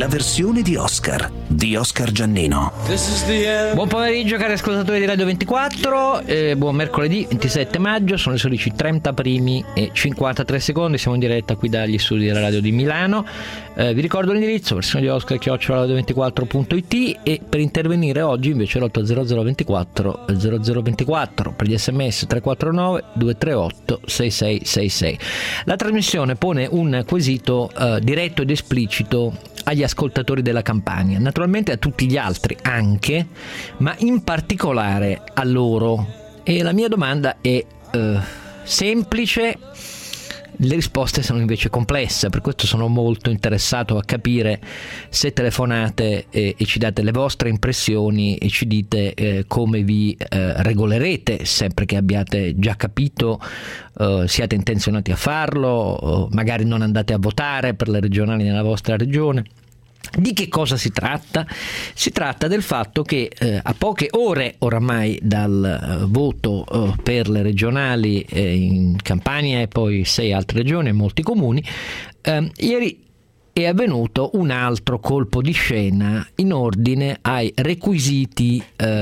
la versione di Oscar Giannino. Buon pomeriggio cari ascoltatori di Radio 24, buon mercoledì 27 maggio, sono le 16:30 e 53 secondi, siamo in diretta qui dagli studi della radio di Milano. Vi ricordo l'indirizzo, versione di Oscar@radio24.it, e per intervenire oggi invece l'800 24 0024, per gli sms 349 238 6666. La trasmissione pone un quesito diretto ed esplicito agli ascoltatori della Campania, naturalmente a tutti gli altri anche, ma in particolare a loro, e la mia domanda è semplice. Le risposte sono invece complesse, per questo sono molto interessato a capire se telefonate e ci date le vostre impressioni e ci dite come vi regolerete, sempre che abbiate già capito, siate intenzionati a farlo, magari non andate a votare per le regionali nella vostra regione. Di che cosa si tratta? Si tratta del fatto che a poche ore oramai dal voto per le regionali in Campania e poi 6 altre regioni e molti comuni, ieri è avvenuto un altro colpo di scena in ordine ai requisiti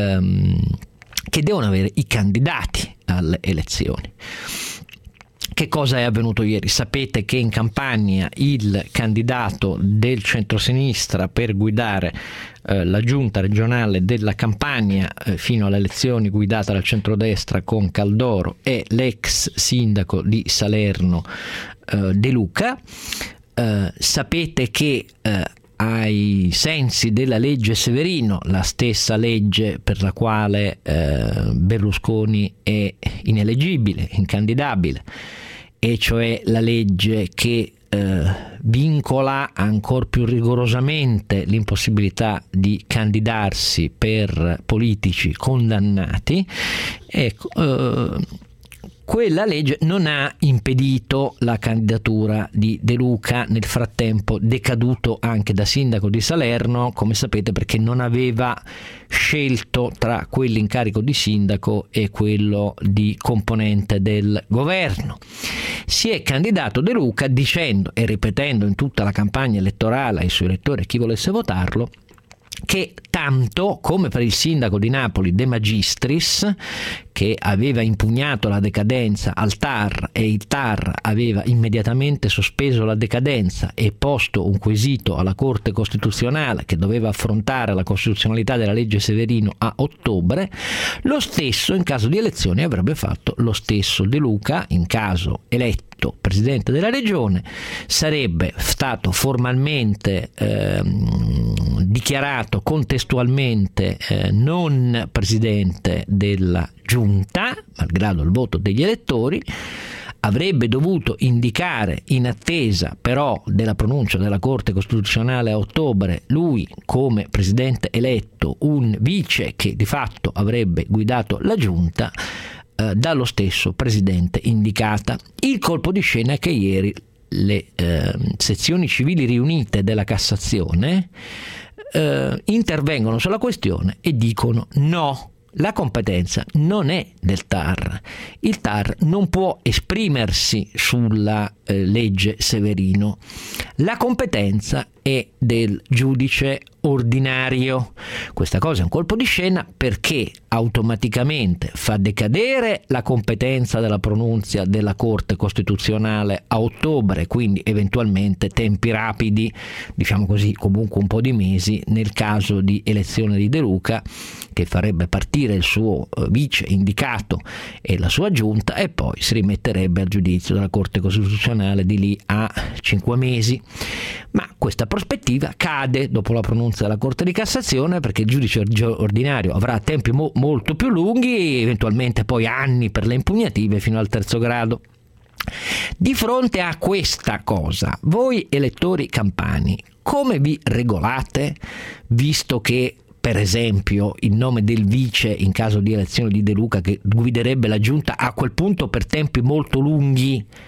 che devono avere i candidati alle elezioni. Che cosa è avvenuto ieri? Sapete che in Campania il candidato del centrosinistra per guidare la giunta regionale della Campania fino alle elezioni, guidata dal centrodestra con Caldoro, è l'ex sindaco di Salerno De Luca. Sapete che ai sensi della legge Severino, la stessa legge per la quale Berlusconi è ineleggibile, incandidabile, e cioè la legge che vincola ancor più rigorosamente l'impossibilità di candidarsi per politici condannati, ecco, quella legge non ha impedito la candidatura di De Luca, nel frattempo decaduto anche da sindaco di Salerno, come sapete, perché non aveva scelto tra quell'incarico di sindaco e quello di componente del governo. Si è candidato De Luca dicendo e ripetendo in tutta la campagna elettorale ai suoi elettori, a chi volesse votarlo, che tanto come per il sindaco di Napoli De Magistris, che aveva impugnato la decadenza al TAR e il TAR aveva immediatamente sospeso la decadenza e posto un quesito alla Corte Costituzionale che doveva affrontare la costituzionalità della legge Severino a ottobre, lo stesso in caso di elezioni avrebbe fatto lo stesso De Luca. In caso eletto presidente della regione sarebbe stato formalmente dichiarato contestualmente non presidente della giunta, malgrado il voto degli elettori. Avrebbe dovuto indicare, in attesa però della pronuncia della Corte Costituzionale a ottobre, lui come presidente eletto, un vice che di fatto avrebbe guidato la giunta dallo stesso presidente indicata. Il colpo di scena è che ieri le sezioni civili riunite della Cassazione intervengono sulla questione e dicono no. La competenza non è del TAR. Il TAR non può esprimersi sulla legge Severino. La competenza è del giudice ordinario. Questa cosa è un colpo di scena perché automaticamente fa decadere la competenza della pronunzia della Corte Costituzionale a ottobre, quindi eventualmente tempi rapidi, diciamo così, comunque un po' di mesi, nel caso di elezione di De Luca, che farebbe partire il suo vice indicato e la sua giunta, e poi si rimetterebbe al giudizio della Corte Costituzionale di lì a 5 mesi. Ma questa prospettiva cade dopo la pronuncia della Corte di Cassazione, perché il giudice ordinario avrà tempi molto più lunghi, eventualmente poi anni per le impugnative fino al terzo grado. Di fronte a questa cosa, voi elettori campani, come vi regolate, visto che per esempio il nome del vice in caso di elezione di De Luca, che guiderebbe la giunta a quel punto per tempi molto lunghi,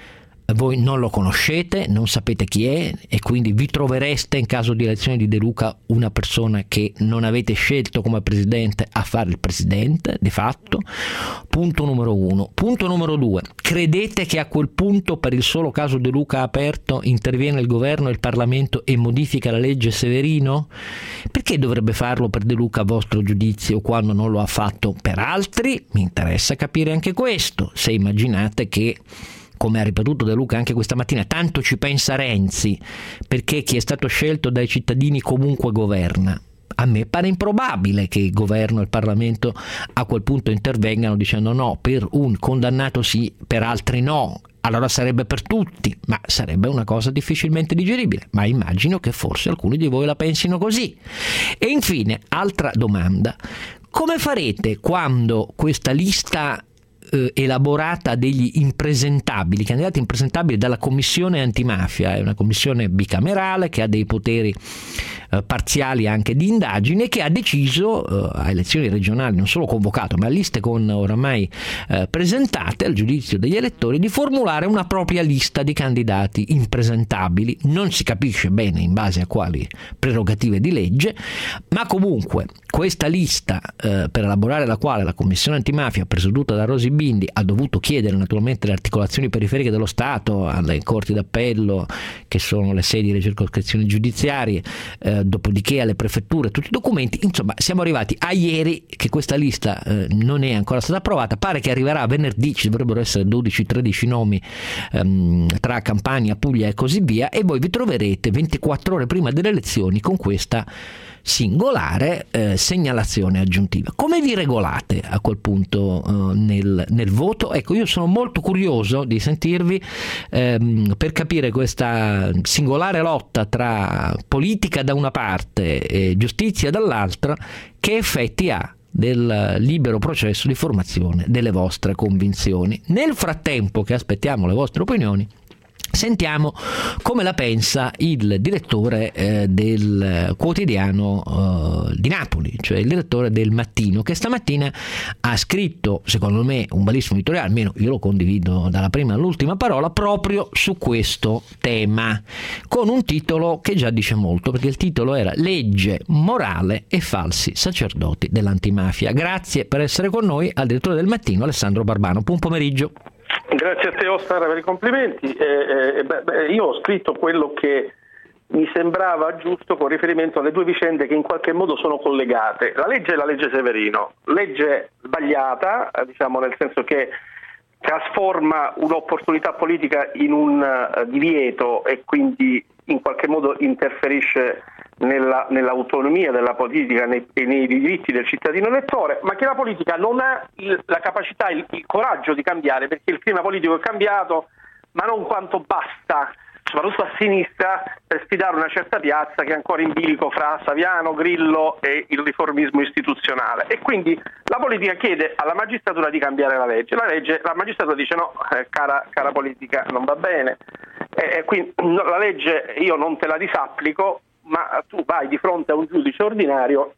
voi non lo conoscete, non sapete chi è e quindi vi trovereste in caso di elezione di De Luca una persona che non avete scelto come presidente a fare il presidente di fatto. Punto numero 1. Punto numero 2, credete che a quel punto, per il solo caso De Luca aperto, interviene il governo e il Parlamento e modifica la legge Severino? Perché dovrebbe farlo per De Luca a vostro giudizio quando non lo ha fatto per altri? Mi interessa capire anche questo, se immaginate che, come ha ripetuto De Luca anche questa mattina, tanto ci pensa Renzi perché chi è stato scelto dai cittadini comunque governa. A me pare improbabile che il governo e il Parlamento a quel punto intervengano dicendo no, per un condannato sì, per altri no. Allora sarebbe per tutti, ma sarebbe una cosa difficilmente digeribile. Ma immagino che forse alcuni di voi la pensino così. E infine, altra domanda: come farete quando questa lista elaborata degli impresentabili, candidati impresentabili dalla commissione antimafia, è una commissione bicamerale che ha dei poteri parziali anche di indagine, che ha deciso a elezioni regionali, non solo convocato, ma a liste con oramai presentate al giudizio degli elettori, di formulare una propria lista di candidati impresentabili. Non si capisce bene in base a quali prerogative di legge, ma comunque questa lista, per elaborare la quale la commissione antimafia presieduta da Rosi Bindi ha dovuto chiedere naturalmente le articolazioni periferiche dello Stato alle corti d'appello, che sono le sedi delle circoscrizioni giudiziarie, dopodiché alle prefetture, tutti i documenti. Insomma, siamo arrivati a ieri che questa lista non è ancora stata approvata. Pare che arriverà venerdì, ci dovrebbero essere 12-13 nomi tra Campania, Puglia e così via, e voi vi troverete 24 ore prima delle elezioni con questa singolare segnalazione aggiuntiva. Come vi regolate a quel punto nel voto? Ecco, io sono molto curioso di sentirvi per capire questa singolare lotta tra politica da una parte e giustizia dall'altra, che effetti ha del libero processo di formazione delle vostre convinzioni. Nel frattempo che aspettiamo le vostre opinioni, sentiamo come la pensa il direttore del quotidiano di Napoli, cioè il direttore del Mattino, che stamattina ha scritto, secondo me, un bellissimo editoriale, almeno io lo condivido dalla prima all'ultima parola, proprio su questo tema, con un titolo che già dice molto, perché il titolo era Legge, morale e falsi sacerdoti dell'antimafia. Grazie per essere con noi al direttore del Mattino, Alessandro Barbano. Buon pomeriggio. Grazie a te, Oscar, per i complimenti. Io ho scritto quello che mi sembrava giusto con riferimento alle due vicende che in qualche modo sono collegate. La legge è la legge Severino, legge sbagliata, diciamo, nel senso che trasforma un'opportunità politica in un divieto e quindi in qualche modo interferisce nell'autonomia della politica e nei diritti del cittadino elettore, ma che la politica non ha la capacità, il coraggio di cambiare, perché il clima politico è cambiato, ma non quanto basta, soprattutto a sinistra, per sfidare una certa piazza che è ancora in bilico fra Saviano, Grillo e il riformismo istituzionale. E quindi la politica chiede alla magistratura di cambiare la legge. La magistratura dice no, cara politica, non va bene. Quindi la legge io non te la disapplico, ma tu vai di fronte a un giudice ordinario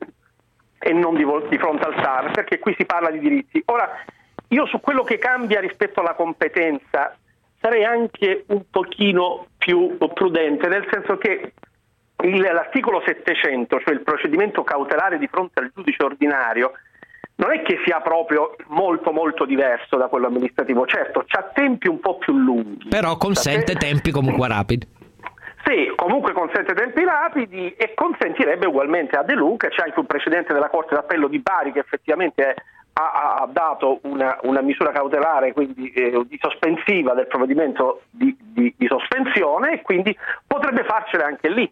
e non di fronte al TAR, perché qui si parla di diritti. Ora, io su quello che cambia rispetto alla competenza sarei anche un pochino più prudente, nel senso che l'articolo 700, cioè il procedimento cautelare di fronte al giudice ordinario, non è che sia proprio molto molto diverso da quello amministrativo. Certo, c'ha tempi un po' più lunghi, però consente tempi comunque rapidi. Sì, comunque consente tempi rapidi e consentirebbe ugualmente a De Luca. C'è anche un precedente della Corte d'Appello di Bari che effettivamente ha dato una misura cautelare, quindi di sospensiva del provvedimento di sospensione, e quindi potrebbe farcela anche lì.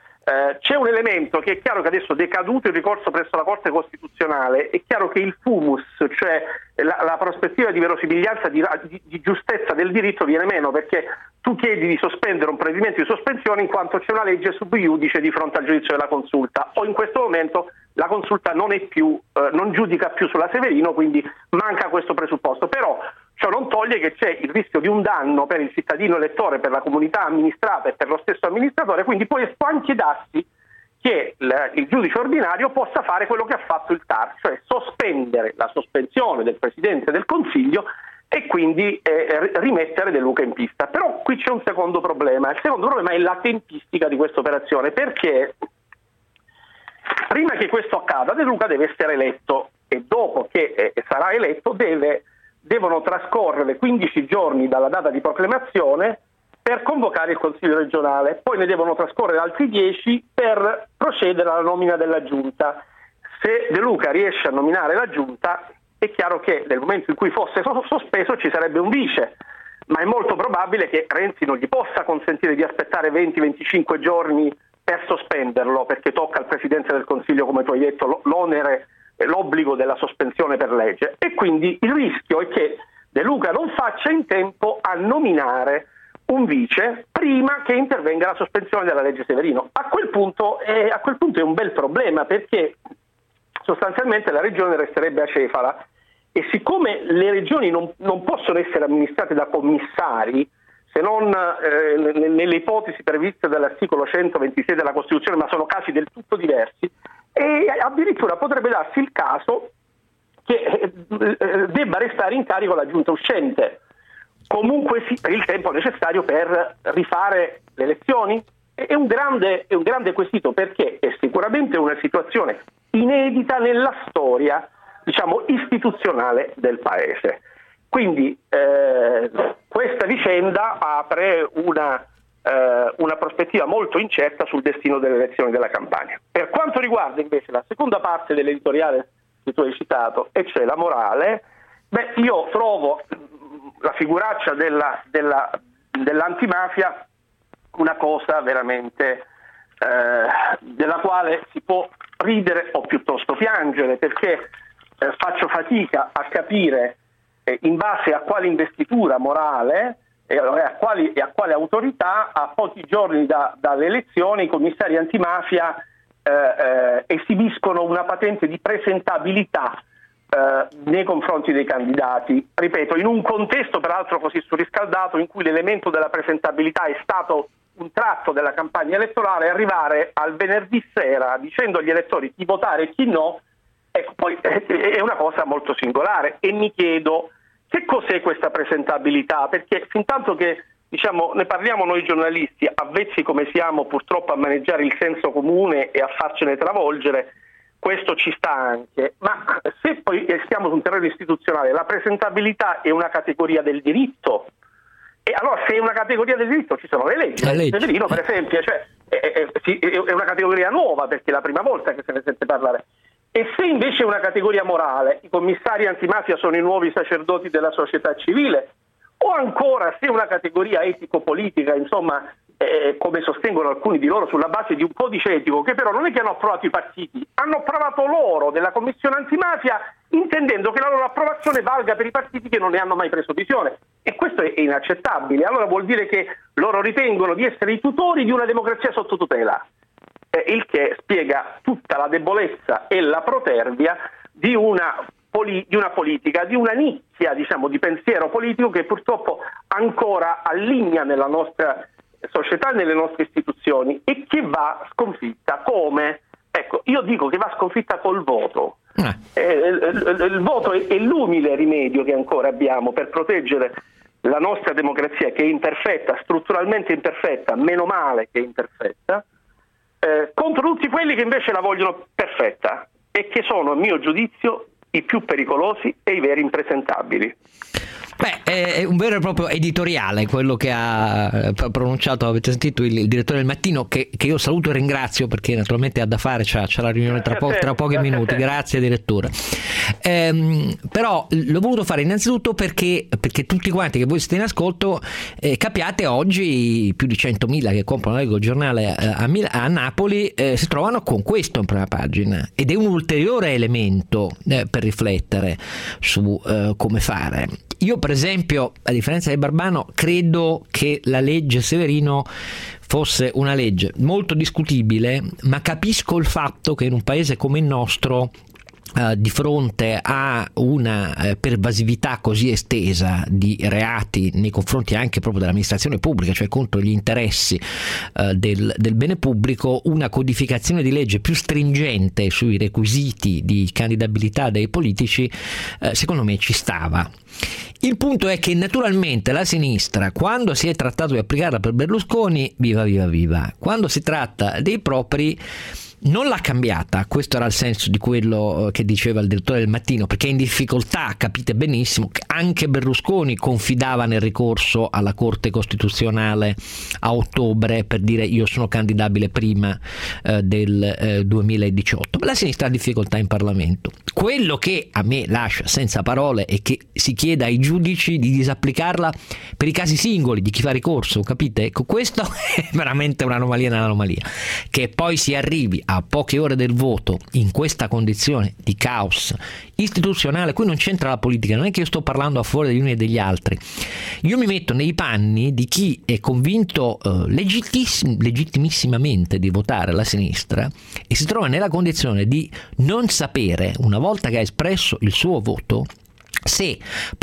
C'è un elemento che è chiaro che adesso, decaduto il ricorso presso la Corte Costituzionale, è chiaro che il fumus, cioè la prospettiva di verosimiglianza, di giustezza del diritto viene meno, perché tu chiedi di sospendere un provvedimento di sospensione in quanto c'è una legge sub iudice di fronte al giudizio della consulta, o in questo momento la consulta non giudica più sulla Severino, quindi manca questo presupposto. Però ciò non toglie che c'è il rischio di un danno per il cittadino elettore, per la comunità amministrata e per lo stesso amministratore, quindi può anche darsi che il giudice ordinario possa fare quello che ha fatto il TAR, cioè sospendere la sospensione del Presidente del Consiglio e quindi rimettere De Luca in pista. Però qui c'è un secondo problema. Il secondo problema è la tempistica di questa operazione, perché prima che questo accada De Luca deve essere eletto, e dopo che sarà eletto devono trascorrere 15 giorni dalla data di proclamazione per convocare il Consiglio regionale, poi ne devono trascorrere altri 10 per procedere alla nomina della Giunta. Se De Luca riesce a nominare la Giunta, è chiaro che nel momento in cui fosse sospeso ci sarebbe un vice, ma è molto probabile che Renzi non gli possa consentire di aspettare 20-25 giorni per sospenderlo, perché tocca al Presidente del Consiglio, come tu hai detto, l'onere e l'obbligo della sospensione per legge, e quindi il rischio è che De Luca non faccia in tempo a nominare un vice prima che intervenga la sospensione della legge Severino. A quel punto è un bel problema, perché sostanzialmente la regione resterebbe acefala, e siccome le regioni non possono essere amministrate da commissari, se non nelle ipotesi previste dall'articolo 126 della Costituzione, ma sono casi del tutto diversi, e addirittura potrebbe darsi il caso che debba restare in carico la giunta uscente, comunque sì, per il tempo necessario per rifare le elezioni. È un grande quesito, perché è sicuramente una situazione inedita nella storia, diciamo, istituzionale del Paese. Quindi questa vicenda apre una prospettiva molto incerta sul destino delle elezioni della Campania. Per quanto riguarda invece la seconda parte dell'editoriale che tu hai citato, e cioè la morale, io trovo la figuraccia dell'antimafia una cosa veramente della quale si può ridere o piuttosto piangere, perché faccio fatica a capire in base a quale investitura morale e a quale autorità, a pochi giorni dalle elezioni, i commissari antimafia esibiscono una patente di presentabilità nei confronti dei candidati, ripeto, in un contesto peraltro così surriscaldato, in cui l'elemento della presentabilità è stato un tratto della campagna elettorale. Arrivare al venerdì sera dicendo agli elettori chi votare e chi no, poi è una cosa molto singolare, e mi chiedo che cos'è questa presentabilità, perché fintanto che, diciamo, ne parliamo noi giornalisti, avvezzi come siamo purtroppo a maneggiare il senso comune e a farcene travolgere, questo ci sta anche, ma se poi stiamo su un terreno istituzionale, la presentabilità è una categoria del diritto, e allora se è una categoria del diritto ci sono le leggi. Severino, per esempio, cioè, è una categoria nuova, perché è la prima volta che se ne sente parlare. E se invece è una categoria morale, i commissari antimafia sono i nuovi sacerdoti della società civile, o ancora se è una categoria etico-politica, insomma, come sostengono alcuni di loro, sulla base di un codice etico che però non è che hanno approvato i partiti, hanno approvato loro della commissione antimafia, intendendo che la loro approvazione valga per i partiti che non ne hanno mai preso visione, e questo è inaccettabile. Allora vuol dire che loro ritengono di essere i tutori di una democrazia sotto tutela, il che spiega tutta la debolezza e la protervia di una politica, di una nicchia, diciamo, di pensiero politico che purtroppo ancora alligna nella nostra società e nelle nostre istituzioni, e che va sconfitta come? Ecco, io dico che va sconfitta col voto. Il voto è l'umile rimedio che ancora abbiamo per proteggere la nostra democrazia, che è imperfetta, strutturalmente imperfetta, meno male che è imperfetta, contro tutti quelli che invece la vogliono perfetta, e che sono, a mio giudizio, i più pericolosi e i veri impresentabili. È un vero e proprio editoriale quello che ha pronunciato, avete sentito, il direttore del Mattino, che io saluto e ringrazio, perché naturalmente ha da fare, c'ha la riunione tra pochi minuti. Grazie direttore. Però l'ho voluto fare innanzitutto perché tutti quanti che voi siete in ascolto capiate oggi più di 100.000 che comprano Leggo giornale a Napoli si trovano con questo in prima pagina, ed è un ulteriore elemento per riflettere su come fare. Io per esempio, a differenza di Barbano, credo che la legge Severino fosse una legge molto discutibile, ma capisco il fatto che in un paese come il nostro di fronte a una pervasività così estesa di reati nei confronti anche proprio dell'amministrazione pubblica, cioè contro gli interessi del bene pubblico, una codificazione di legge più stringente sui requisiti di candidabilità dei politici secondo me ci stava. Il punto è che naturalmente la sinistra, quando si è trattato di applicarla per Berlusconi, viva, quando si tratta dei propri non l'ha cambiata. Questo era il senso di quello che diceva il direttore del Mattino, perché è in difficoltà, capite benissimo che anche Berlusconi confidava nel ricorso alla Corte Costituzionale a ottobre per dire io sono candidabile prima del 2018. La sinistra ha difficoltà in Parlamento. Quello che a me lascia senza parole è che si chieda ai giudici di disapplicarla per i casi singoli di chi fa ricorso, capite? Ecco, questo è veramente un'anomalia nell'anomalia. Che poi si arrivi a poche ore del voto in questa condizione di caos istituzionale, qui non c'entra la politica, non è che io sto parlando a favore degli uni e degli altri, io mi metto nei panni di chi è convinto legittimissimamente di votare la sinistra e si trova nella condizione di non sapere, una volta che ha espresso il suo voto, se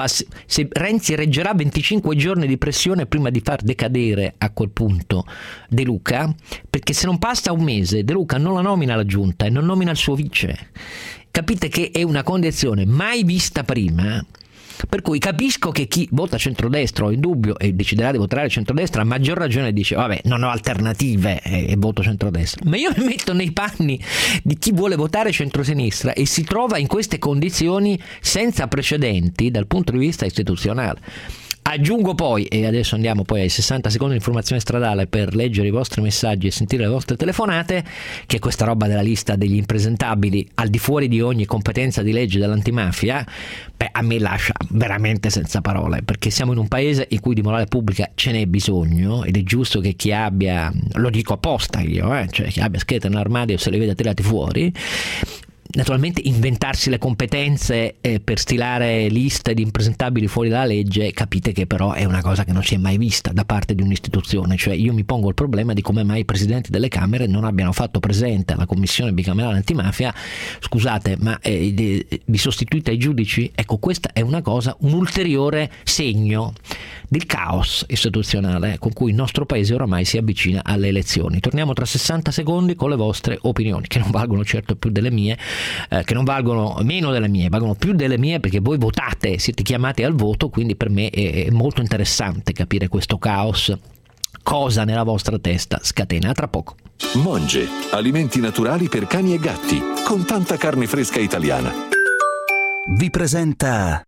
Renzi reggerà 25 giorni di pressione prima di far decadere a quel punto De Luca, perché se non passa un mese De Luca non la nomina la giunta e non nomina il suo vice. Capite che è una condizione mai vista prima, per cui capisco che chi vota centrodestra o in dubbio e deciderà di votare centrodestra a maggior ragione dice vabbè, non ho alternative e voto centrodestra, ma io mi metto nei panni di chi vuole votare centrosinistra e si trova in queste condizioni senza precedenti dal punto di vista istituzionale. Aggiungo poi, e adesso andiamo poi ai 60 secondi di informazione stradale per leggere i vostri messaggi e sentire le vostre telefonate, che questa roba della lista degli impresentabili al di fuori di ogni competenza di legge dell'antimafia, a me lascia veramente senza parole, perché siamo in un paese in cui di morale pubblica ce n'è bisogno ed è giusto che chi abbia, lo dico apposta io, cioè chi abbia schede nell'armadio se le vede tirati fuori. Naturalmente inventarsi le competenze per stilare liste di impresentabili fuori dalla legge, capite che però è una cosa che non si è mai vista da parte di un'istituzione. Cioè io mi pongo il problema di come mai i presidenti delle Camere non abbiano fatto presente alla Commissione bicamerale antimafia: scusate, ma vi sostituite ai giudici? Ecco, questa è una cosa, un ulteriore segno del caos istituzionale con cui il nostro paese oramai si avvicina alle elezioni. Torniamo tra 60 secondi con le vostre opinioni, che non valgono certo più delle mie, che non valgono meno delle mie, valgono più delle mie, perché voi votate, siete chiamati al voto, quindi per me è molto interessante capire questo caos, cosa nella vostra testa scatena. A tra poco. Monge, alimenti naturali per cani e gatti, con tanta carne fresca italiana. Vi presenta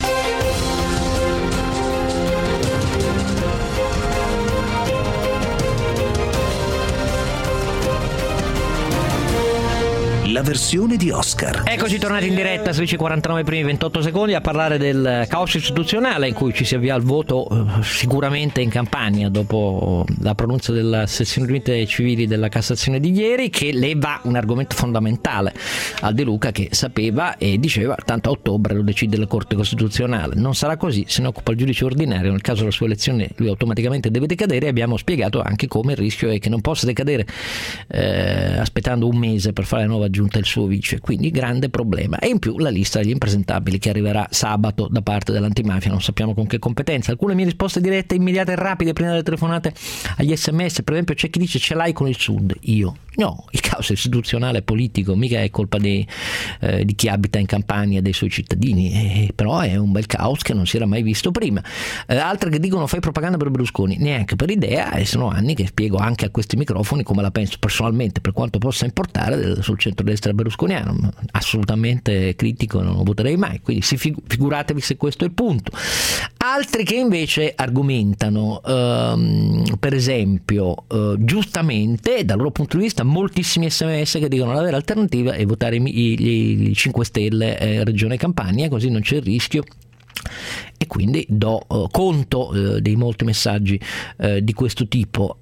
la versione di Oscar. Eccoci tornati in diretta, 16:49 primi 28 secondi, a parlare del caos istituzionale in cui ci si avvia al voto sicuramente in Campania dopo la pronuncia della sezione unite civili della Cassazione di ieri, che leva un argomento fondamentale a De Luca, che sapeva e diceva tanto a ottobre lo decide la Corte Costituzionale. Non sarà così, se ne occupa il giudice ordinario, nel caso della sua elezione lui automaticamente deve decadere. Abbiamo spiegato anche come il rischio è che non possa decadere aspettando un mese per fare la nuova giunta il suo vice, quindi grande problema. E in più la lista degli impresentabili che arriverà sabato da parte dell'antimafia, non sappiamo con che competenza. Alcune mie risposte dirette, immediate e rapide prima delle telefonate agli sms. Per esempio c'è chi dice ce l'hai con il Sud, io no, il caos istituzionale e politico mica è colpa di chi abita in Campania, dei suoi cittadini, però è un bel caos che non si era mai visto prima. Altre che dicono fai propaganda per Berlusconi, neanche per idea, e sono anni che spiego anche a questi microfoni come la penso personalmente, per quanto possa importare, sul centrodestra berlusconiano. Assolutamente critico, non lo voterei mai, quindi figuratevi se questo è il punto. Altri che invece argomentano per esempio giustamente dal loro punto di vista, moltissimi sms che dicono la vera alternativa è votare i 5 Stelle Regione Campania, così non c'è il rischio. E quindi do conto dei molti messaggi di questo tipo.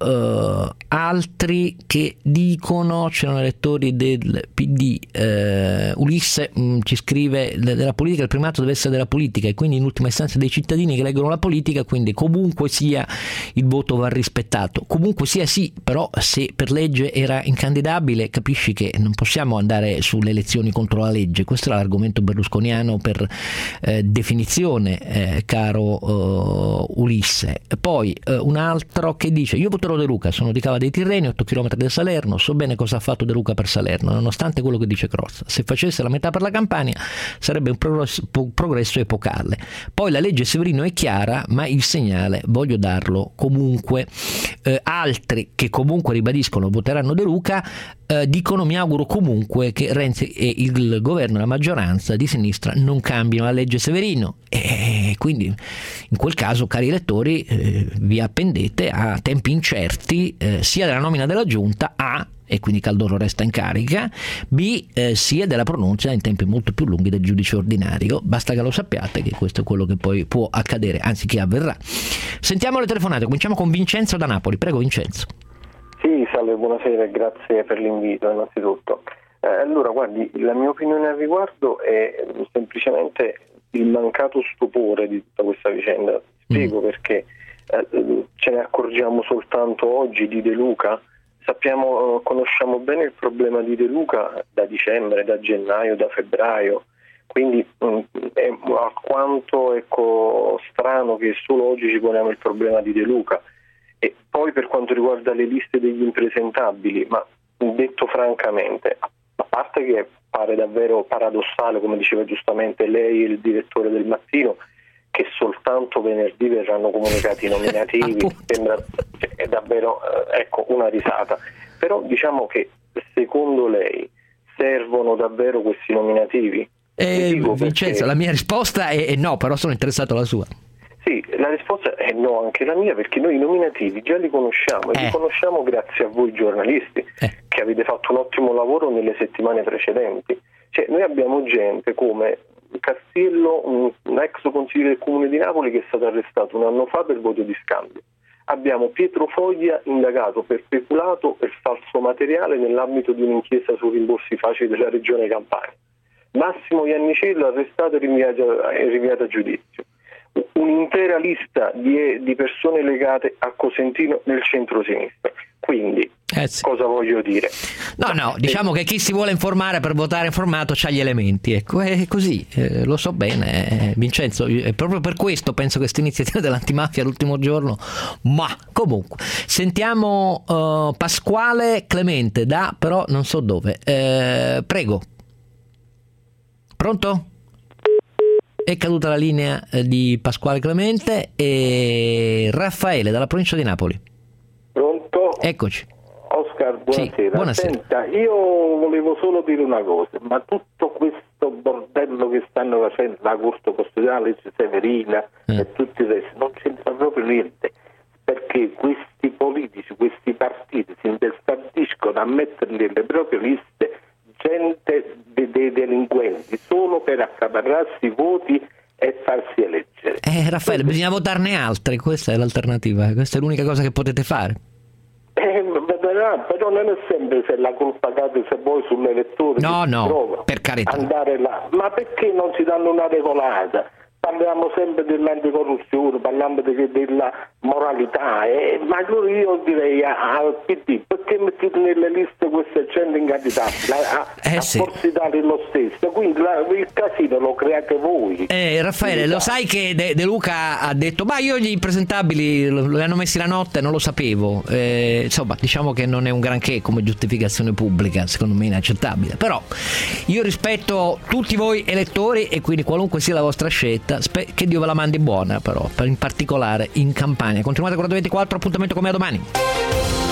Altri che dicono, c'erano elettori del PD, Ulisse ci scrive: della politica, il primato deve essere della politica e quindi in ultima istanza dei cittadini che leggono la politica, quindi comunque sia il voto va rispettato. Comunque sia sì, però se per legge era incandidabile, capisci che non possiamo andare sulle elezioni contro la legge. Questo era l'argomento berlusconiano per definizione, caro Ulisse. Poi un altro che dice: io voterò De Luca, sono di Cava dei Tirreni, 8 km da Salerno, so bene cosa ha fatto De Luca per Salerno, nonostante quello che dice Crozza. Se facesse la metà per la Campania sarebbe un progresso epocale. Poi la legge Severino è chiara, ma il segnale voglio darlo comunque. Altri che comunque ribadiscono voteranno De Luca dicono: mi auguro comunque che Renzi e il governo e la maggioranza di sinistra non cambino la legge Severino, e quindi in quel caso, cari elettori, vi appendete a tempi incerti sia della nomina della giunta, A, e quindi Caldoro resta in carica, B, sia della pronuncia in tempi molto più lunghi del giudice ordinario. Basta che lo sappiate che questo è quello che poi può accadere, anzi che avverrà. Sentiamo le telefonate, cominciamo con Vincenzo da Napoli. Prego Vincenzo. Sì, salve, buonasera e grazie per l'invito innanzitutto. Allora, guardi, la mia opinione al riguardo è semplicemente il mancato stupore di tutta questa vicenda. Spiego perché ce ne accorgiamo soltanto oggi di De Luca. Conosciamo bene il problema di De Luca da dicembre, da gennaio, da febbraio, quindi è alquanto strano che solo oggi ci poniamo il problema di De Luca. E poi per quanto riguarda le liste degli impresentabili, ma detto francamente, a parte che pare davvero paradossale, come diceva giustamente lei e il direttore del Mattino, che soltanto venerdì verranno comunicati i nominativi, sembra è davvero una risata. Però diciamo che secondo lei servono davvero questi nominativi? Vincenzo, la mia risposta è no, però sono interessato alla sua. Sì, la risposta è no, anche la mia, perché noi i nominativi già li conosciamo e li conosciamo grazie a voi giornalisti che avete fatto un ottimo lavoro nelle settimane precedenti. Cioè, noi abbiamo gente come Castiello, un ex consigliere del Comune di Napoli che è stato arrestato un anno fa per voto di scambio. Abbiamo Pietro Foglia indagato per peculato e falso materiale nell'ambito di un'inchiesta su rimborsi facili della regione Campania. Massimo Iannicello arrestato e rinviato a giudizio. Un'intera lista di persone legate a Cosentino nel centro-sinistra. Quindi cosa voglio dire? No, diciamo che chi si vuole informare per votare informato c'ha gli elementi, ecco, è così, lo so bene, Vincenzo, proprio per questo penso che questa iniziativa dell'antimafia l'ultimo giorno, ma comunque sentiamo Pasquale Clemente però non so dove. Prego. Pronto? È caduta la linea di Pasquale Clemente. E Raffaele dalla provincia di Napoli. Pronto? Eccoci. Oscar, buonasera. Sì, buonasera. Senta, io volevo solo dire una cosa, ma tutto questo bordello che stanno facendo la Corte Costituzionale, legge Severina e tutti i resti, non c'entra proprio niente, perché questi politici, questi partiti si intestardiscono a metterli nelle proprie liste gente dei delinquenti solo per accaparrarsi voti e farsi eleggere. Raffaele, bisogna votarne altri, questa è l'alternativa, questa è l'unica cosa che potete fare. Però non è sempre se la colpa cade se voi sull'elettore no, per carità, andare là, ma perché non si danno una regolata? Parliamo sempre dell'anticorruzione, parliamo della moralità, ma allora io direi al PD, perché mettete nelle liste queste gente incandidabili? Forza Italia lo stesso, quindi il casino lo create voi. Raffaele, lo sai che De Luca ha detto, ma io gli impresentabili li hanno messi la notte, non lo sapevo, insomma diciamo che non è un granché come giustificazione pubblica, secondo me inaccettabile, però io rispetto tutti voi elettori e quindi qualunque sia la vostra scelta, che Dio ve la mandi buona, però in particolare in Campania. Continuate con Radio 24, appuntamento con me a domani.